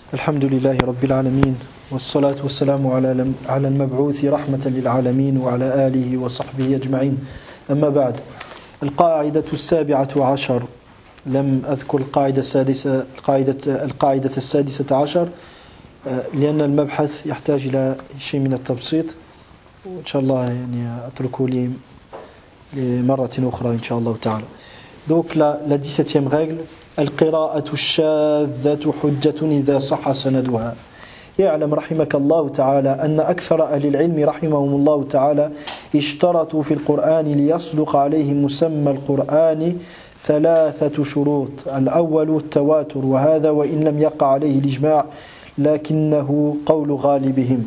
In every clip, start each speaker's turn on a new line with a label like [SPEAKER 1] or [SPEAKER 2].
[SPEAKER 1] الحمد لله رب العالمين والصلاة والسلام على المبعوث رحمة للعالمين وعلى آله وصحبه أجمعين. أما بعد، القاعدة السابعة عشر، لم أذكر القاعدة السادسة عشر لأن المبحث يحتاج إلى شيء من التبسيط، وإن شاء الله يعني أتركه لي لمرة أخرى إن شاء الله تعالى. Donc la 17e règle, القراءة الشاذة حجة إذا صح سندها. يعلم رحمك الله تعالى أن أكثر أهل العلم رحمهم الله تعالى اشترطوا في القرآن ليصدق عليه مسمى القرآن ثلاثة شروط. الأول التواتر، وهذا وإن لم يقع عليه الإجماع لكنه قول غالبهم.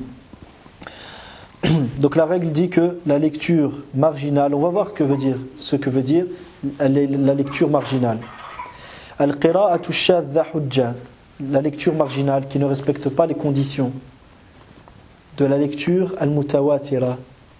[SPEAKER 1] Donc la règle dit que la lecture marginale, on va voir ce que veut dire la lecture marginale. Al-qira'atu shadha hujja, la lecture marginale qui ne respecte pas les conditions de la lecture al-mutawatira,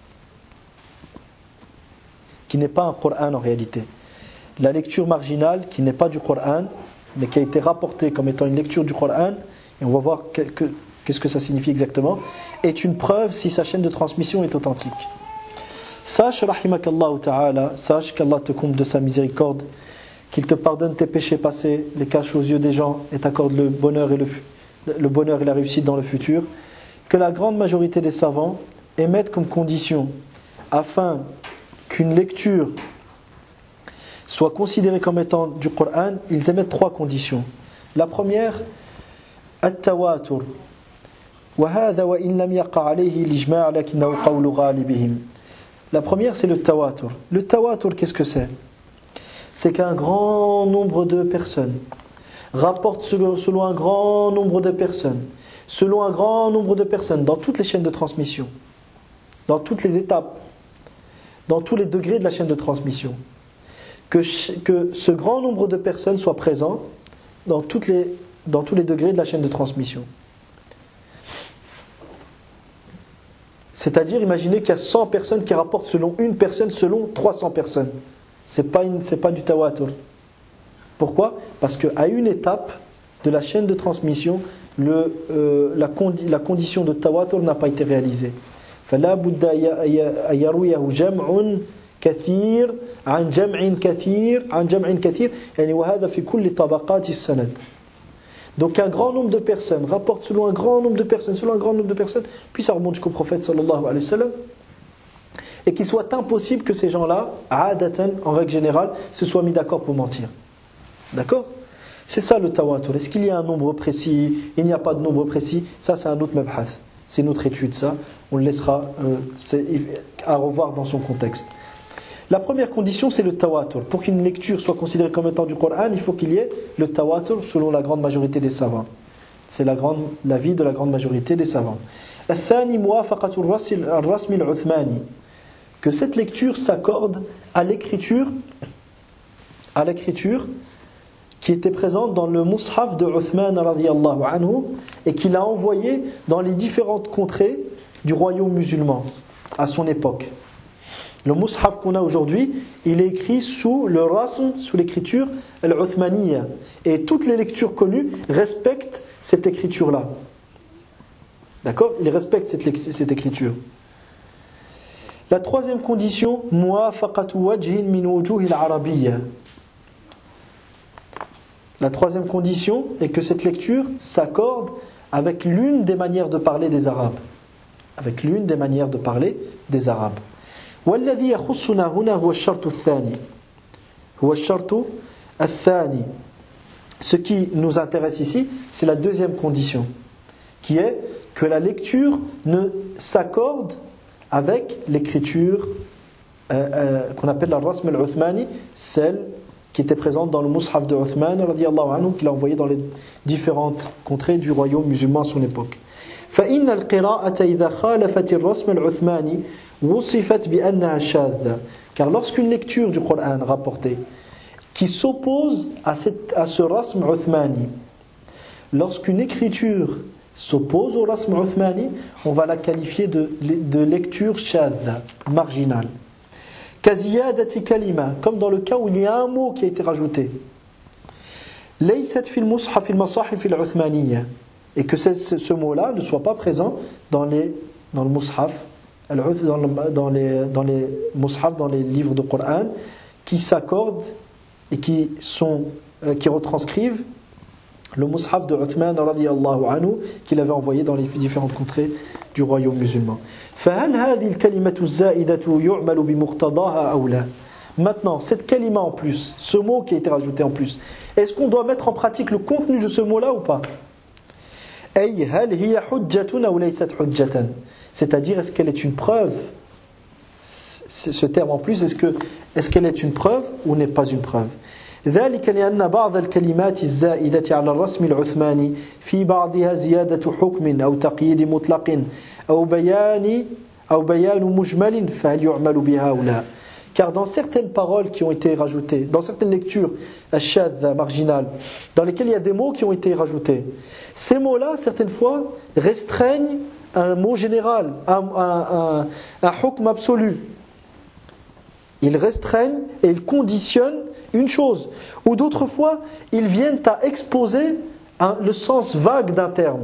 [SPEAKER 1] qui n'est pas un Coran en réalité. La lecture marginale qui n'est pas du Coran, mais qui a été rapportée comme étant une lecture du Coran, et on va voir qu'est-ce que ça signifie exactement, est une preuve si sa chaîne de transmission est authentique. Sache, rahimakallahu ta'ala, sache qu'Allah te comble de sa miséricorde, qu'il te pardonne tes péchés passés, les cache aux yeux des gens et t'accorde le bonheur et la réussite dans le futur, que la grande majorité des savants émettent comme condition, afin qu'une lecture soit considérée comme étant du Coran, ils émettent trois conditions. La première, at-tawatur. La première, c'est le tawatur. Le tawatur, qu'est-ce que c'est? C'est qu'un grand nombre de personnes rapportent selon un grand nombre de personnes, dans toutes les chaînes de transmission, dans toutes les étapes, dans tous les degrés de la chaîne de transmission, que ce grand nombre de personnes soient présents dans tous les degrés de la chaîne de transmission. C'est-à-dire, imaginez qu'il y a 100 personnes qui rapportent selon une personne, selon 300 personnes. C'est pas du tawatur. Pourquoi? Parce qu'à une étape de la chaîne de transmission, la condition de tawatur n'a pas été réalisée. فلا بد أن يرويه جمع كثير عن جمع كثير يعني وهذا في كل طبقات السند. Donc un grand nombre de personnes rapportent selon un grand nombre de personnes, puis ça remonte jusqu'au prophète sallallahu alayhi wa sallam, et qu'il soit impossible que ces gens-là, adatan, en règle générale, se soient mis d'accord pour mentir. D'accord? C'est ça le tawatur. Est-ce qu'il y a un nombre précis? Il n'y a pas de nombre précis. Ça, c'est un autre mabhath. C'est une autre étude, ça. On le laissera à revoir dans son contexte. La première condition, c'est le tawatur. Pour qu'une lecture soit considérée comme étant du Coran, il faut qu'il y ait le tawatur selon la grande majorité des savants. C'est l'avis de la grande majorité des savants. الثاني موافقة الرسم العثماني, que cette lecture s'accorde à l'écriture qui était présente dans le mushaf de Uthman radiyallahu anhu et qu'il a envoyé dans les différentes contrées du royaume musulman à son époque. Le mushaf qu'on a aujourd'hui, il est écrit sous le rasm, sous l'écriture al-Uthmaniyya, et toutes les lectures connues respectent cette écriture-là. D'accord? Ils respectent cette écriture. La troisième condition, muwafaqatu wajhin min wujuh al-arabiyya. La troisième condition est que cette lecture s'accorde avec l'une des manières de parler des Arabes. والذي يخصنا هنا هو الشرط الثاني. Ce qui nous intéresse ici, c'est la deuxième condition, qui est que la lecture ne s'accorde avec l'écriture qu'on appelle la rasm al-Uthmani, celle qui était présente dans le mushaf de Uthman radiyallahu anhu, qu'il a envoyé dans les différentes contrées du royaume musulman à son époque. فإن القراءة إذا خالفت الرسم العثماني وصفت بأنها شاذة. Car lorsqu'une lecture du Coran rapportée qui s'oppose à ce rasm Uthmani, lorsqu'une écriture s'oppose au rasm Uthmani, on va la qualifier de lecture shadha, marginale. Kaziyadati kalima, comme dans le cas où il y a un mot qui a été rajouté. ليست في المصحف المصاحف العثمانية. et que ce mot-là ne soit pas présent dans le mushaf, dans les mushaf, dans les livres de Coran, qui s'accordent et qui retranscrivent le mushaf de Uthman radiyallahu anhu qu'il avait envoyé dans les différentes contrées du royaume musulman. فهل هذه الكلمة الزائدة يعمل بمقتضاها أو لا? Maintenant, cette kalima en plus, ce mot qui a été rajouté en plus, est-ce qu'on doit mettre en pratique le contenu de ce mot-là ou pas? أي هل هي حجة أو ليست حجة? C'est-à-dire, est-ce qu'elle est une preuve? Ce terme en plus, est-ce qu'elle est une preuve ou n'est pas une preuve? ذلك لأن بعض الكلمات الزائدة على الرسم العثماني في بعضها زيادة حكم أو تقييد مطلق أو بيان مجمل فهل يعمل بها أو لا? Car dans certaines paroles qui ont été rajoutées, dans certaines lectures shadha, marginales, dans lesquelles il y a des mots qui ont été rajoutés, ces mots-là, certaines fois, restreignent un mot général, un hukm absolu. Ils restreignent et ils conditionnent une chose. Ou d'autres fois, ils viennent à exposer le sens vague d'un terme.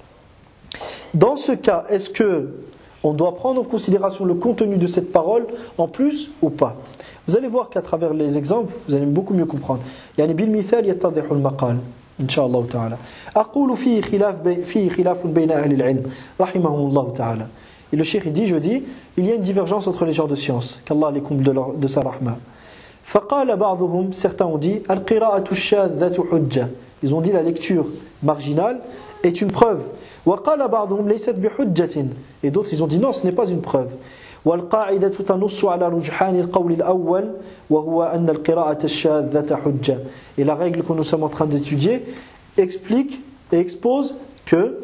[SPEAKER 1] Dans ce cas, est-ce que on doit prendre en considération le contenu de cette parole en plus ou pas? Vous allez voir qu'à travers les exemples, vous allez beaucoup mieux comprendre. يعني بالمثال يتضح المقال إن شاء الله تعالى. أقول فيه خلاف بين أهل العلم رحمهم الله تعالى. Et le cheikh dit, je dis, il y a une divergence entre les gens de science, qu'Allah les comble de sa rahma. فقال بعضهم, certains ont dit, القراءة الشاذة حجة. Ils ont dit la lecture marginale est une preuve. وقال بعضهم ليست بحجة. Et d'autres ils ont dit non, ce n'est pas une preuve. والقاعدة تنص على رجحان القول الأول وهو أن القراءة الشاذة حجة. Et la règle que nous sommes en train d'étudier explique et expose que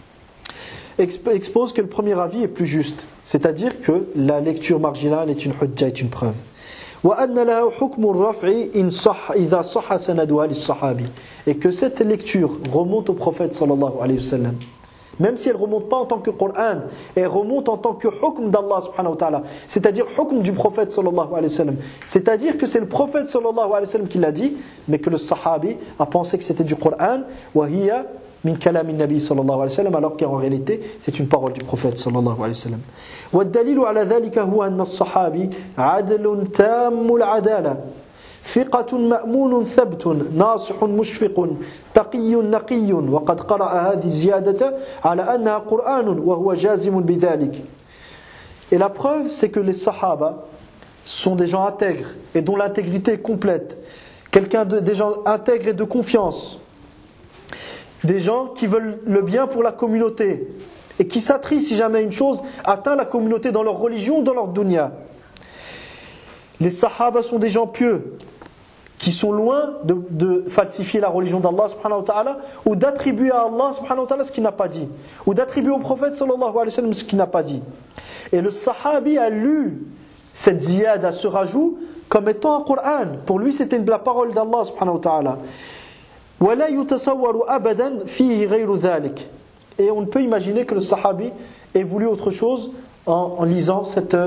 [SPEAKER 1] le premier avis est plus juste, c'est-à-dire que la lecture marginale est une hujja, est une preuve. وأن لها حكم الرفع إن صح إذا صح سندها للصحابي. Et que cette lecture remonte au prophète sallallahu alayhi wa sallam. Même si elle ne remonte pas en tant que Coran, elle remonte en tant que hukm d'Allah subhanahu wa ta'ala, c'est-à-dire hukm du prophète sallallahu alayhi wa sallam. C'est-à-dire que c'est le prophète sallallahu alayhi wa sallam qui l'a dit, mais que le sahabi a pensé que c'était du Coran, wa hiya min kalam nabi sallallahu alayhi wa sallam, alors qu'en réalité c'est une parole du prophète sallallahu alayhi wa sallam. والدليل على ذلك هو أن الصحابي عدل تام العدالة ثقة مأمون ثبت ناصح مشفق تقي نقي وقد قرأ هذه الزيادة على أنها قرآن وهو جازم بذلك. Et la preuve, c'est que les sahaba sont des gens intègres et dont l'intégrité est complète. Des gens intègres et de confiance. Des gens qui veulent le bien pour la communauté et qui s'attrient si jamais une chose atteint la communauté dans leur religion ou dans leur dunya. Les sahaba sont des gens pieux qui sont loin de falsifier la religion d'Allah subhanahu wa ta'ala ou d'attribuer à Allah subhanahu wa ta'ala ce qu'il n'a pas dit ou d'attribuer au prophète sallallahu alayhi wa sallam ce qu'il n'a pas dit. Et le sahabi a lu cette ziyada, ce rajout, comme étant un Coran. Pour lui c'était la parole d'Allah subhanahu wa ta'ala. وَلَا يُتَصَوَّرُ أَبَدًا فِيهِ غَيْرُ ذَلِكَ. Et on ne peut imaginer que le sahabi ait voulu autre chose en lisant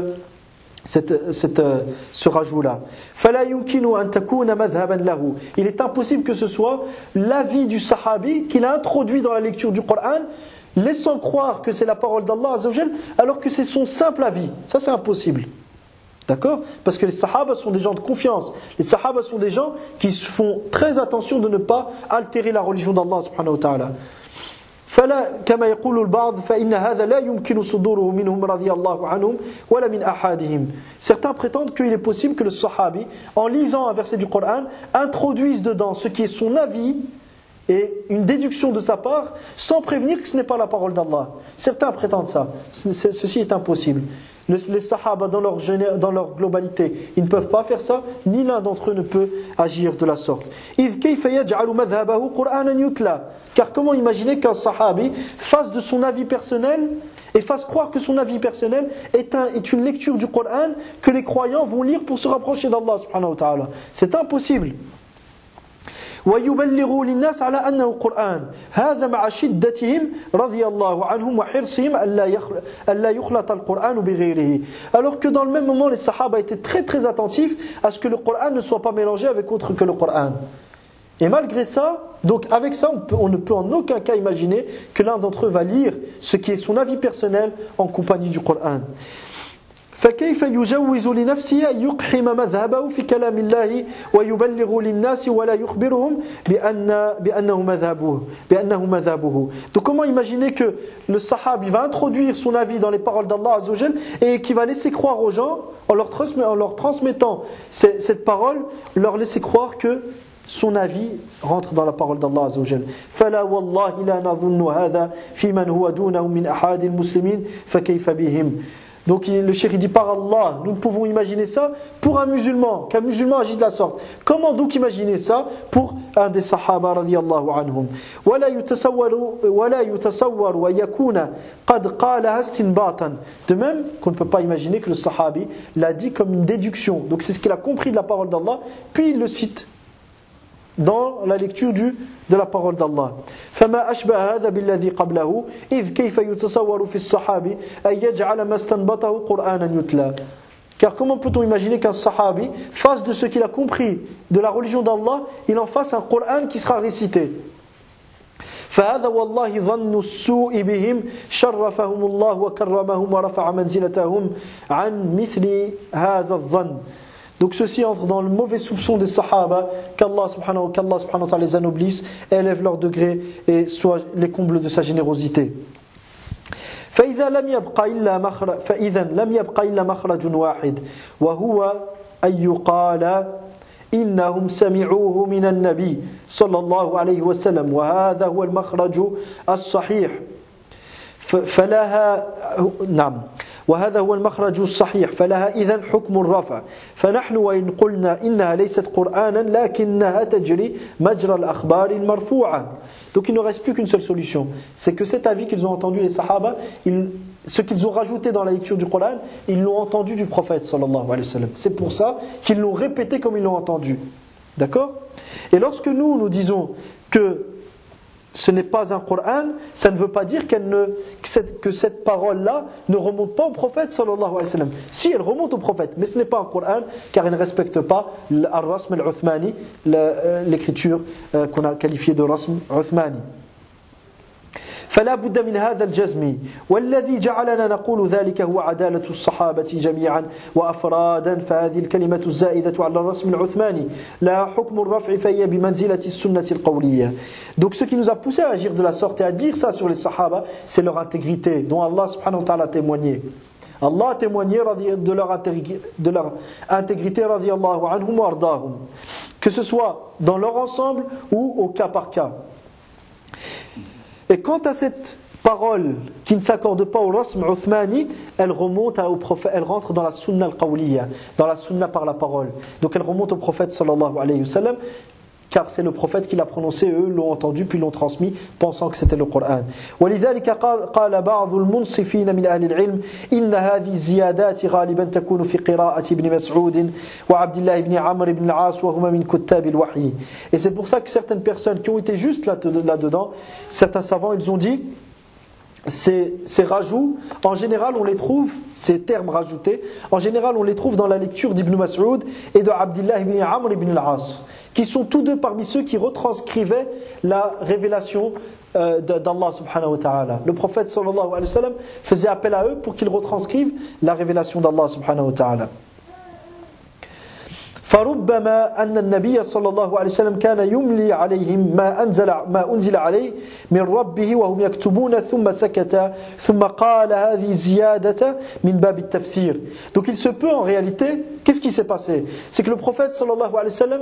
[SPEAKER 1] ce rajout-là. فَلَا يُمْكِنُ أَن تَكُونَ مَذْهَبًا لَهُ. Il est impossible que ce soit l'avis du sahabi qu'il a introduit dans la lecture du Coran, laissant croire que c'est la parole d'Allah Azza wa Jal, alors que c'est son simple avis. Ça c'est impossible. D'accord? Parce que les sahaba sont des gens de confiance. Les sahaba sont des gens qui font très attention de ne pas altérer la religion d'Allah subhanahu wa ta'ala. فلا كما يقول البعض فإن هذا لا يمكن صدوره منهم رضي الله عنهم ولا من أحدهم. Certains prétendent qu'il est possible que le sahabi, en lisant un verset du Coran, introduise dedans ce qui est son avis et une déduction de sa part, sans prévenir que ce n'est pas la parole d'Allah. Certains prétendent ça. Ceci est impossible. Les sahaba dans leur globalité, ils ne peuvent pas faire ça, ni l'un d'entre eux ne peut agir de la sorte. Car comment imaginer qu'un sahabi fasse de son avis personnel et fasse croire que son avis personnel est une lecture du Coran que les croyants vont lire pour se rapprocher d'Allah subhanahu wa ta'ala. C'est impossible. ويبلغوا للناس على أنه قرآن هذا مع شدتهم رضي الله عنهم وحرصهم ألا يخلط القرآن بغيره. Alors que dans le même moment les sahaba étaient très très attentifs à ce que le Coran ne soit pas mélangé avec autre que le Coran. Et malgré ça, donc avec ça, on ne peut en aucun cas imaginer que l'un d'entre eux va lire ce qui est son avis personnel en compagnie du Coran. فكيف يجوز لنفسه أن يقحم مذهبه في كلام الله ويبلغ للناس ولا يخبرهم بأنه مذهبه. Donc comment imaginer que le sahabi va introduire son avis dans les paroles d'Allah Azza wa Jal et qui va laisser croire aux gens en leur transmettant cette parole, leur laisser croire que son avis rentre dans la parole d'Allah Azza wa Jal. فلا والله لا نظن هذا في من هو دونه من أحد المسلمين فكيف بهم. Donc le cheikh dit par Allah, nous pouvons imaginer ça pour un musulman, qu'un musulman agisse de la sorte. Comment donc imaginer ça pour un des sahaba radiyallahu anhum? ولا يتصور ويكون قد قالها استنباطا. De même qu'on ne peut pas imaginer que le sahabi l'a dit comme une déduction. Donc c'est ce qu'il a compris de la parole d'Allah, puis il le cite dans la lecture de la parole d'Allah. فما أشبه هذا بالذي قبله إذ كيف يتصور في الصحابي أن يجعل ما استنبطه قرآنا يتلى. Car comment peut-on imaginer qu'un sahabi fasse de ce qu'il a compris de la religion d'Allah, il en fasse un Coran qui sera récité. فهذا والله ظن السوء بهم شرفهم الله وكرمهم ورفع منزلتهم عن مثل هذا الظن. Donc ceci entre dans le mauvais soupçon des sahaba, qu'Allah subhanahu wa ta'ala les anoblisse, élève leur degré et soit les comble de sa générosité. فإذا لم يبق إلا مخرج واحد وهو أن يقال إنهم سمعوه من النبي صلى الله عليه وسلم وهذا هو المخرج الصحيح فلها نعم وهذا هو المخرج الصحيح فلها إذن حكم الرفع فنحن وإن قلنا إنها ليست قرآنا لكنها تجري مجرى الأخبار المرفوعة. Donc il ne reste plus qu'une seule solution, c'est que cet avis qu'ils ont entendu les sahaba, ce qu'ils ont rajouté dans la lecture du Coran, ils l'ont entendu du prophète sallallahu alayhi wa sallam. C'est pour ça qu'ils l'ont répété comme ils l'ont entendu. D'accord? Et lorsque nous disons que ce n'est pas un Coran, ça ne veut pas dire que cette parole-là ne remonte pas au prophète sallallahu alayhi wa sallam. Si elle remonte au prophète, mais ce n'est pas un Coran, car elle ne respecte pas al-Rasm al-Uthmani, l'écriture qu'on a qualifiée de Rasm Uthmani. فلا بد من هذا الجزم والذي جعلنا نقول ذلك هو عدالة الصحابة جميعا وأفرادا فهذه الكلمة الزائدة على الرسم العثماني لا حكم الرفع فهي بمنزلة السنة القولية. Donc ce qui nous a poussé à agir de la sorte et à dire ça sur les sahaba, c'est leur intégrité dont Allah subhanahu wa ta'ala a témoigné. Allah a témoigné de leur intégrité radiyallahu anhum wa ardahum, que ce soit dans leur ensemble ou au cas par cas. Et quant à cette parole qui ne s'accorde pas au Rasm Uthmani, elle remonte au prophète, elle rentre dans la sunna al-qawliya, dans la sunna par la parole. Donc elle remonte au prophète sallallahu alayhi wa sallam, car c'est le prophète qui l'a prononcé, eux l'ont entendu puis l'ont transmis pensant que c'était le Coran. ولذلك قال بعض المنصفين من أهل العلم إن هذه الزيادات غالبا تكون في قراءة ابن مسعود وعبد الله بن عمرو بن العاص وهما من كتاب الوحي. Et c'est pour ça que certaines personnes qui ont été juste là-dedans, certains savants, ils ont dit ces rajouts, en général on les trouve, ces termes rajoutés, en général on les trouve dans la lecture d'Ibn Mas'ud et de Abdullah ibn Amr ibn al-As, qui sont tous deux parmi ceux qui retranscrivaient la révélation d'Allah subhanahu wa ta'ala. Le prophète sallallahu alayhi wa sallam faisait appel à eux pour qu'ils retranscrivent la révélation d'Allah subhanahu wa ta'ala. فربما أن النبي صلى الله عليه وسلم كان يملي عليهم ما أنزل عليه من ربه وهم يكتبون ثم سكت ثم قال هذه زيادة من باب التفسير. Donc il se peut en réalité, qu'est-ce qui s'est passé? C'est que le prophète sallallahu alayhi wa sallam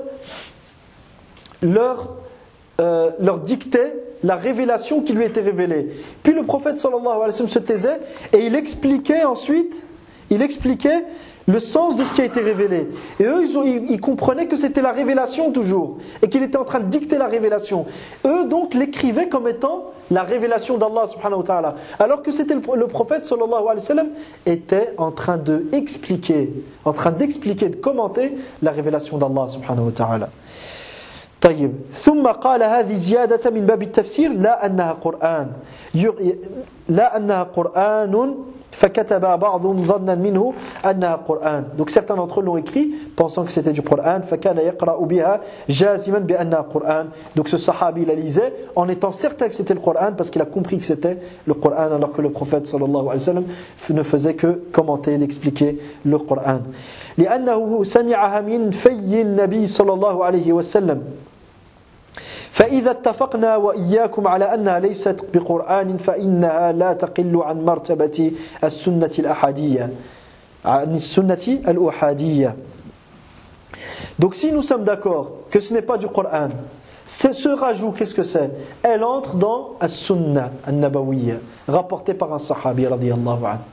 [SPEAKER 1] leur dictait la révélation qui lui était révélée. Puis le prophète sallallahu alayhi wa sallam se taisait et il expliquait ensuite, le sens de ce qui a été révélé. Et eux, ils comprenaient que c'était la révélation toujours, et qu'il était en train de dicter la révélation. Eux, donc, l'écrivaient comme étant la révélation d'Allah subhanahu wa ta'ala. Alors que c'était le prophète sallallahu alayhi wa sallam était en train d'expliquer, de commenter la révélation d'Allah subhanahu wa ta'ala. طيب ثم قال هذه زيادة من باب التفسير لا أنها قرآن فكتب بعضهم ظنا منه أنها قرآن. Donc certains d'entre eux l'ont écrit pensant que c'était du Coran. فكان يقرأ بها جازما بأنها قرآن. Donc ce sahabi la lisait en étant certain que c'était le Coran parce qu'il a compris que c'était le Coran, alors que le prophète sallallahu alayhi wa sallam ne faisait que commenter, d'expliquer le Coran. لأنه سمعها من في النبي صلى الله عليه وسلم. فإذا اتفقنا وإياكم على أنها ليست بقرآن فإنها لا تقل عن مرتبة السنة الأحادية عن السنة الأحادية. Donc si nous sommes d'accord que ce n'est pas du Coran, ce rajout, qu'est-ce que c'est? Elle entre dans as-sunnah an-nabawiyya rapportée par un sahabi radiyallahu anhu.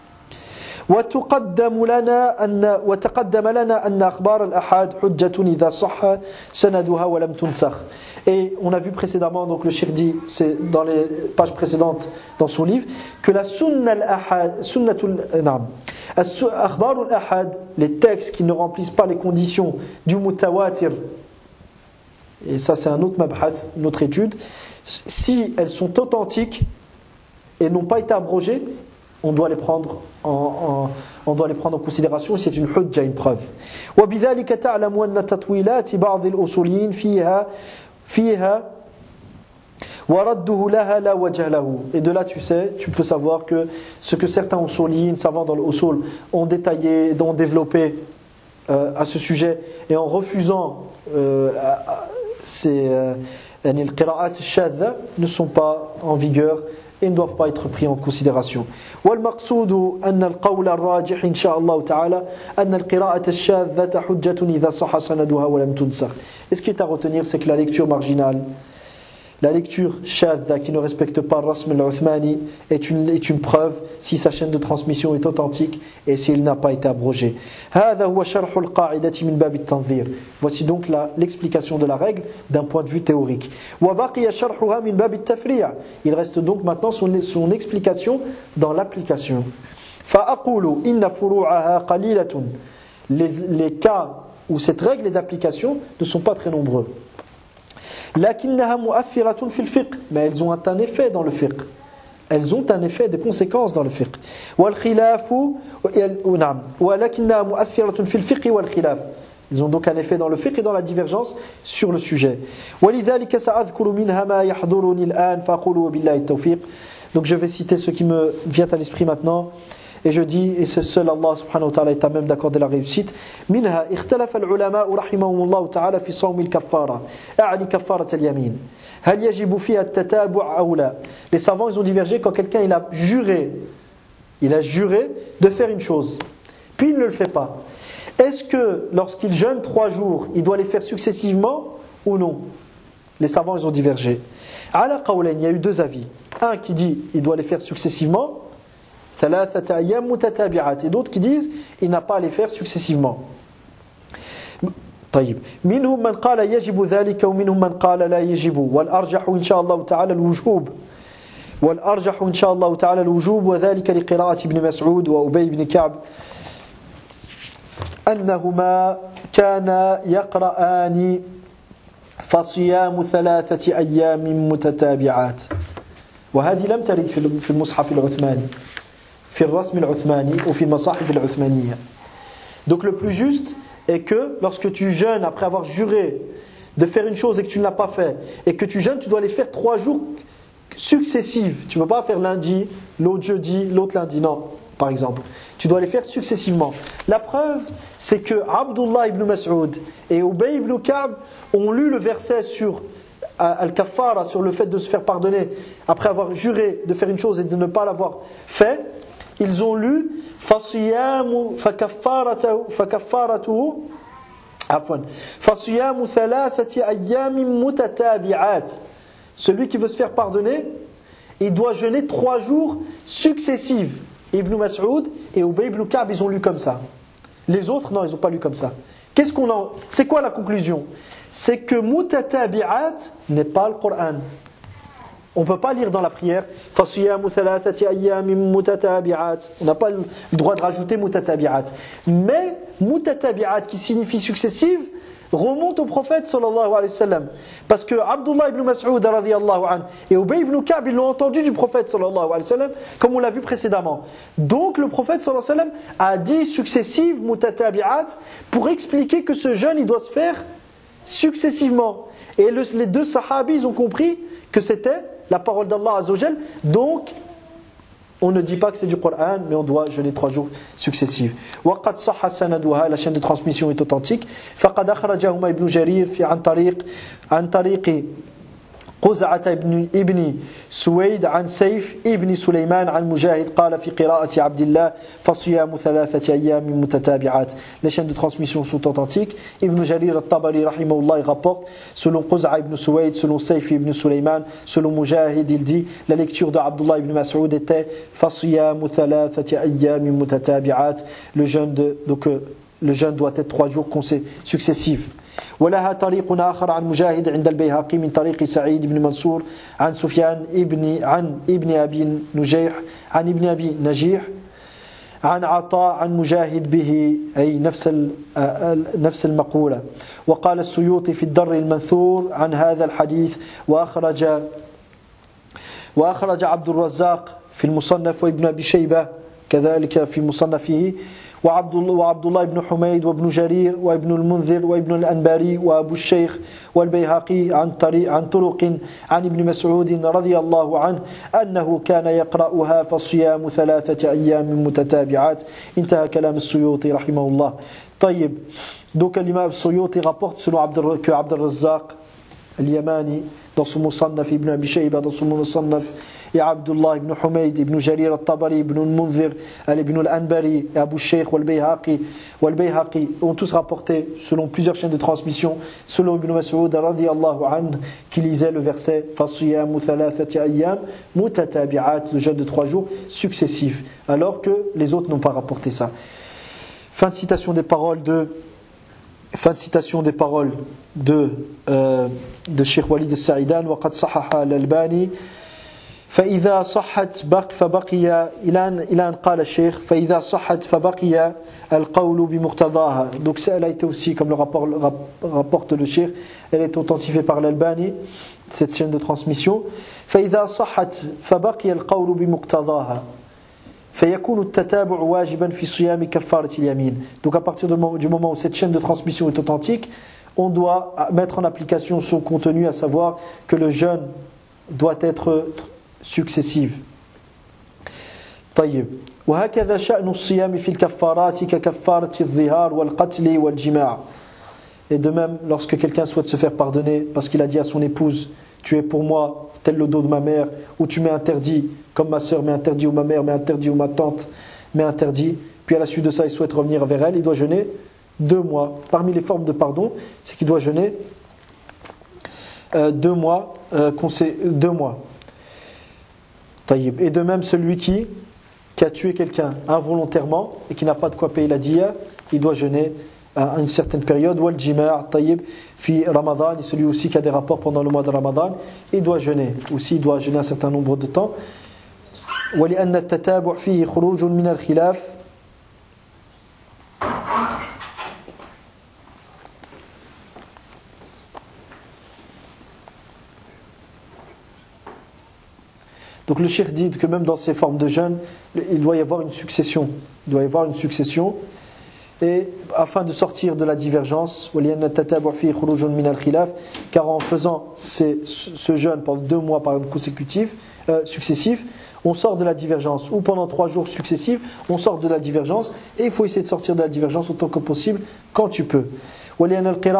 [SPEAKER 1] وتقدم لنا أن أخبار الأحاد حجة إذا صح سندها ولم تنسخ. Et on a vu précédemment, donc le cheikh dit, c'est dans les pages précédentes dans son livre, que la akhbar al-ahad, les textes qui ne remplissent pas les conditions du mutawatir, et ça c'est un autre mabhath, une autre étude, si elles sont authentiques et n'ont pas été abrogées, on doit les prendre en considération, c'est une hujja, une preuve. وبذلك تعلم أن تطويلات بعض الأصوليين فيها ورده لها لا وجه له. Et de là tu peux savoir que ce que certains usuliyin, savants dans le usul, ont détaillé, ont développé à ce sujet, et en refusant ces القراءات الشاذة, ne sont pas en vigueur et ne doivent pas être pris en considération. والمقصود أن القول الراجح إن شاء الله تعالى أن القراءة الشاذة حجة إذا صح سندها ولم تنسخ. Et ce qui est à retenir, c'est que la lecture marginale, la lecture shadda qui ne respecte pas le rasm al-Uthmani est une preuve si sa chaîne de transmission est authentique et s'il n'a pas été abrogé. هذا هو شرح القاعدة من باب التنظير. Voici donc l'explication de la règle d'un point de vue théorique. وبقي شرحها من باب التفريع. Il reste donc maintenant son explication dans l'application. فأقول إن فروعها قليلة. Les cas où cette règle est d'application ne sont pas très nombreux. لكنها مؤثرة في الفقه, mais elles ont un effet dans le fiqh. Elles ont un effet, des conséquences dans le fiqh. والخلاف نعم ولكنها مؤثرة في الفقه والخلاف. Ils ont donc un effet dans le fiqh et dans la divergence sur le sujet. ولذلك سأذكر منها ما يحضرني الآن فأقول وبالله التوفيق. Donc je vais citer ce qui me vient à l'esprit maintenant. Et je dis, et c'est seul Allah subhanahu wa ta'ala est à même d'accorder la réussite. منها اختلف العلماء رحمهم الله تعالى في صوم الكفارة أعني كفارة اليمين هل يجب فيها التتابع أو لا. Les savants ils ont divergé quand quelqu'un il a juré de faire une chose puis il ne le fait pas. Est-ce que lorsqu'il jeûne 3 jours il doit les faire successivement ou non? Les savants ils ont divergé. على قولين, il y a eu 2 avis. Un qui dit il doit les faire successivement, ثلاثة أيام متتابعات, et d'autres qui disent il n'a pas à les faire successivement. طيب منهم من قال يجب ذلك ومنهم من قال لا يجب والأرجح إن شاء الله تعالى الوجوب وذلك لقراءة ابن مسعود وأبي بن كعب أنهما كانا يقرآن فصيام 3 أيام متتابعات وهذه لم ترد في المصحف العثماني في الرسم العثماني ou في المصاحف العثمانية. Donc le plus juste est que lorsque tu jeûnes après avoir juré de faire une chose et que tu ne l'as pas fait et que tu jeûnes, tu dois les faire 3 jours successifs. Tu ne peux pas faire lundi, l'autre jeudi, l'autre lundi, non, par exemple. Tu dois les faire successivement. La preuve, c'est que Abdullah ibn Mas'ud et Ubay ibn Ka'b ont lu le verset sur Al-Kaffara, sur le fait de se faire pardonner après avoir juré de faire une chose et de ne pas l'avoir fait. Ils ont lu فَصِيَامُ فَكَفَّارَتُهُ فَصِيَامُ 3 أَيَّامٍ مُتَتَابِعَاتٍ. Celui qui veut se faire pardonner, il doit jeûner 3 jours successifs. Ibn Mas'ud et Ubay ibn Ka'b, ils ont lu comme ça. Les autres, non, ils n'ont pas lu comme ça. C'est quoi la conclusion? C'est que mutatabi'at n'est pas le Coran. On ne peut pas lire dans la prière فَصِيَامُ 3 أَيَّامٍ مُتَتَابِعَاتٍ. On n'a pas le droit de rajouter mutatabi'at. Mais mutatabi'at qui signifie successive remonte au prophète sallallahu alayhi wa sallam. Parce que Abdullah ibn Mas'ud radiyallahu anhu et Ubay ibn Ka'b, ils l'ont entendu du prophète sallallahu alayhi wa sallam, comme on l'a vu précédemment. Donc le prophète sallallahu alayhi wa sallam a dit successives mutatabi'at pour expliquer que ce jeûne il doit se faire successivement. Et les deux sahabis ils ont compris que c'était la parole d'Allah Azza wa Jal. Donc on ne dit pas que c'est du Coran, mais on doit jeûner 3 jours successifs. وقد صح سندها, la chaîne de transmission est authentique. فقد أخرجهما ابن جرير عن طريق قزعة ابن سويد عن سيف ابن سليمان عن مجاهد قال في قراءة عبد الله فصيام 3 أيام متتابعات. Les chaînes de transmission sont authentiques. Ibn Jarir al-Tabari rahimahullah il rapporte selon Quz'a ibn Suwayd, selon Sayf ibn Sulaiman, selon Mujahid il dit la lecture de Abdullah ibn Mas'ud était فصيام 3 أيام متتابعات. Le jeûne doit être 3 jours successifs. ولها طريق آخر عن مجاهد عند البيهقي من طريق سعيد بن منصور عن سفيان عن ابن أبي نجيح عن ابن أبي نجيح عن عطاء عن مجاهد به أي نفس المقولة. وقال السيوطي في الدر المنثور عن هذا الحديث وأخرج عبد الرزاق في المصنف وابن أبي شيبة كذلك في مصنفه وعبد الله بن حميد وابن جرير وابن المنذر وابن الأنباري وأبو الشيخ والبيهقي عن طرق عن ابن مسعود رضي الله عنه أنه كان يقرأها فالصيام 3 أيام متتابعات. انتهى كلام السيوطي رحمه الله. طيب, donc l'imam Suyuti rapporte selon que Abd al-Razzaq al-Yamani dans son Musannaf, Ibn Abi Shayba dans son Musannaf, et Abdullah ibn Humayd, ibn Jarir al-Tabari, ibn al-Munzir, ibn al-Anbari, et Abu Shaykh wal-Bayhaqi ont tous rapporté selon plusieurs chaînes de transmission, selon Ibn Mas'ud radiyallahu anhu, qui lisait le verset فَصِيَامُ 3 أَيَّامٍ مُتَتَابِعَاتٍ, le jeûne de 3 jours successifs, alors que les autres n'ont pas rapporté ça. Fin de citation des paroles de Cheikh Walid al-Sa'idan. وقد صحح الألباني فإذا صحت فبقي إلى أن قال الشيخ فإذا صحت فبقي القول بمقتضاها. Donc elle a été aussi, comme le rapporte le Cheikh, elle est authentifiée par l'Albani, cette chaîne de transmission. فإذا صحت فبقي القول بمقتضاها فيكون التتابع واجبا في صيام كفارة اليمين. Donc à partir du moment où cette chaîne de transmission est authentique, on doit mettre en application son contenu, à savoir que le jeûne doit être successif. طيب, وهكذا شأن الصيام في الكفارات ككفارة الظهار والقتل والجماع. Et de même, lorsque quelqu'un souhaite se faire pardonner parce qu'il a dit à son épouse tu es pour moi tel le dos de ma mère, ou tu m'es interdit comme ma sœur m'est interdit, ou ma mère m'est interdit, ou ma tante m'est interdit, puis à la suite de ça il souhaite revenir vers elle, il doit jeûner 2 mois. Parmi les formes de pardon, c'est qu'il doit jeûner 2 mois. 2 mois. Et de même, celui qui a tué quelqu'un involontairement et qui n'a pas de quoi payer la diya, il doit jeûner à une certaine période. Wal jima' tayyib fi Ramadan, et celui aussi qui a des rapports pendant le mois de Ramadan, il doit jeûner. Aussi, il doit jeûner un certain nombre de temps. ولأن التتابع فيه خروج من الخلاف. Donc le cheikh dit que même dans ces formes de jeûne, il doit y avoir une succession. Il doit y avoir une succession. Et afin de sortir de la divergence, car en faisant ce jeûne pendant 2 mois par exemple successifs, on sort de la divergence. Ou pendant 3 jours successifs, on sort de la divergence. Et il faut essayer de sortir de la divergence autant que possible quand tu peux. Et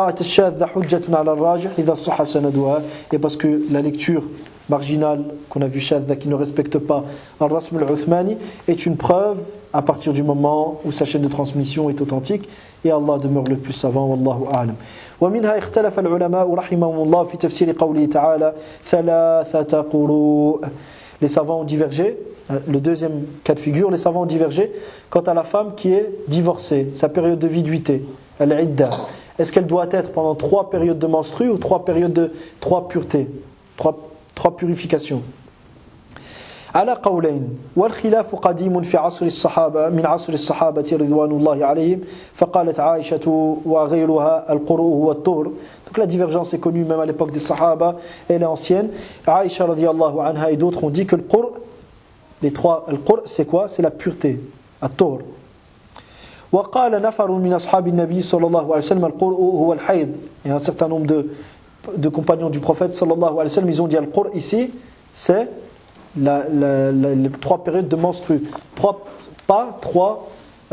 [SPEAKER 1] parce que la lecture marginale qu'on a vu shadda, qui ne respecte pas al-rasm al-uthmani, est une preuve à partir du moment où sa chaîne de transmission est authentique, et Allah demeure le plus savant. Wallahu a'lam. ومنها اختلف العلماء رحمهم الله في تفسير قوله تعالى ثلاثة قروء. Les savants ont divergé. Le deuxième cas de figure, les savants ont divergé quant à la femme qui est divorcée, sa période de viduité, al-idda. Est-ce qu'elle doit être pendant 3 périodes de menstrues ou 3 périodes de 3 puretés, 3 purifications? على قولين والخلاف قديم في عصر الصحابة من عصر الصحابة رضوان الله عليهم فقالت عائشة وغيرها القرء هو الطهر. Donc la divergence est connue même à l'époque des Sahaba, elle est ancienne. Aïcha radiallahu anha et d'autres ont dit que le qur', les trois, le qur' c'est quoi? C'est la pureté, at-tur. وقال نفر من أصحاب النبي صلى الله عليه وسلم القرء هو الحيض. Il y a un certain nombre de compagnons du prophète sallallahu alayhi wa sallam, ils ont dit al-qur' ici, c'est les trois périodes de menstru. Pas trois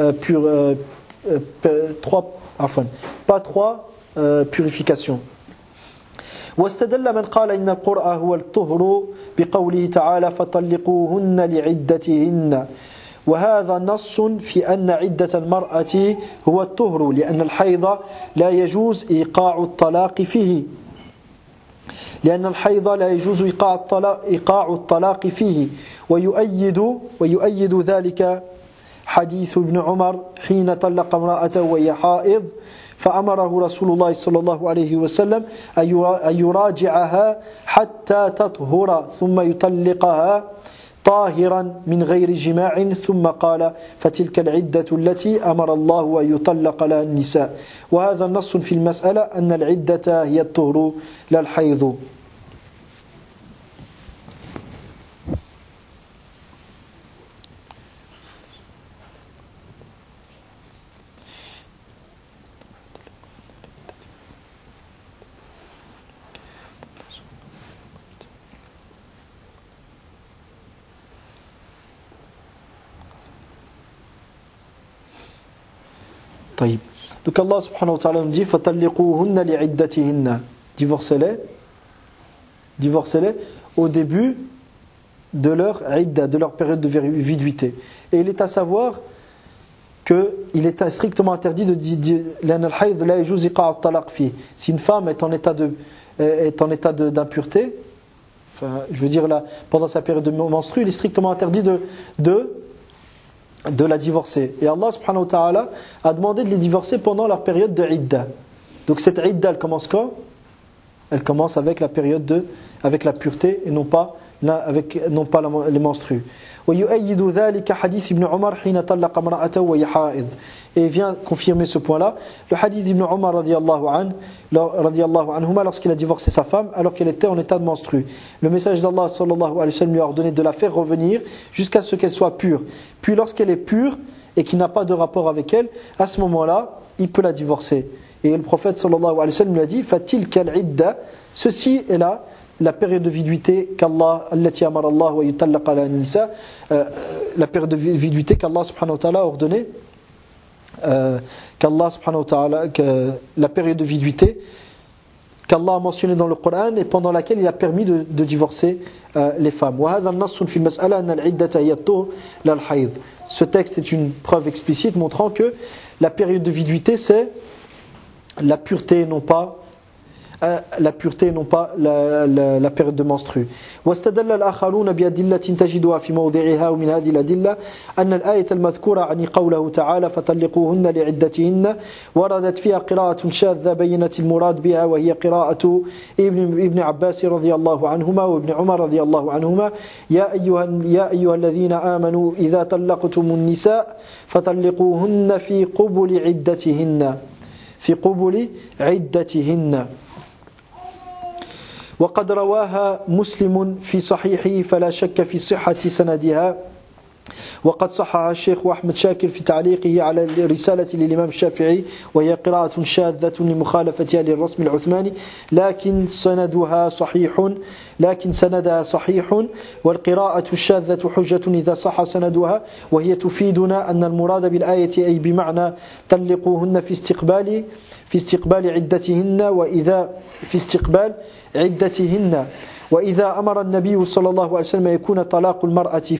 [SPEAKER 1] purifications. واستدل من قال إن القرء هو الطهر بقوله تعالى فطلقوهن لعدتهن وهذا نص في أن عدة المرأة هو الطهر لأن الحيض لا يجوز إيقاع الطلاق فيه لأن الحيض لا يجوز إيقاع الطلاق فيه ويؤيد ذلك حديث ابن عمر حين طلق امرأته وهي حائض فأمره رسول الله صلى الله عليه وسلم أن يراجعها حتى تطهر ثم يطلقها طاهرا من غير جماع ثم قال فتلك العدة التي أمر الله أن يطلق لها النساء وهذا النص في المسألة أن العدة هي الطهر لا الحيض. Donc Allah subhanahu wa ta'ala nous dit فَطَلِّقُوهُنَّ لِعِدَّتِهِنَّ divorcez-les au début de leur idda, de leur période de viduité. Et il est à savoir qu'il est strictement interdit de dire si une femme est en état d'impureté, enfin, je veux dire là, pendant sa période de menstru, il est strictement interdit de la divorcer. Et Allah subhanahu wa ta'ala a demandé de les divorcer pendant leur période de idda. Donc cette idda, elle commence quand? Elle commence avec la période avec la pureté et non pas les menstrues. ويؤيد ذلك حديث ابن عمر حين طلق امرأته وهي حائض. Et vient confirmer ce point-là le hadith d'Ibn Umar radiyallahu anhuma lorsqu'il a divorcé sa femme alors qu'elle était en état de menstru. Le message d'Allah sallallahu alayhi wa sallam lui a ordonné de la faire revenir jusqu'à ce qu'elle soit pure. Puis lorsqu'elle est pure et qu'il n'a pas de rapport avec elle, à ce moment-là, il peut la divorcer. Et le prophète sallallahu alayhi wa sallam lui a dit fatilka al-idda, ceci est là la période de viduité qu'Allah allati amara Allah wa yutallaqa la nisa, la période de viduité qu'Allah subhanahu wa ta'ala a ordonné, qu'Allah subhanahu wa ta'ala, la période de viduité qu'Allah a mentionné dans le Coran et pendant laquelle il a permis de divorcer les femmes. Wa hadha an-nass fi al-mas'ala anna al-iddata hiya at-tuhur la al-hayd. Ce texte est une preuve explicite montrant que la période de viduité c'est la pureté, non pas la période de menstru. واستدل الآخرون بأدلة تجدها في موضعها ومن هذه الأدلة أن الآية المذكورة عن قوله تعالى فطلقوهن لعدتهن وردت فيها قراءة شاذة بينت المراد بها وهي قراءة ابن عباس رضي الله عنهما وابن عمر رضي الله عنهما يا أيها الذين آمنوا إذا طلقتم النساء فطلقوهن في قبل عدتهن وقد رواها مسلم في صحيحه فلا شك في صحة سندها وقد صحها الشيخ أحمد شاكر في تعليقه على الرسالة للإمام الشافعي وهي قراءة شاذة لمخالفتها للرسم العثماني لكن سندها صحيح والقراءة الشاذة حجة إذا صح سندها وهي تفيدنا أن المراد بالآية أي بمعنى طلقوهن في استقبال عدتهن وإذا أمر النبي صلى الله عليه وسلم يكون طلاق المرأة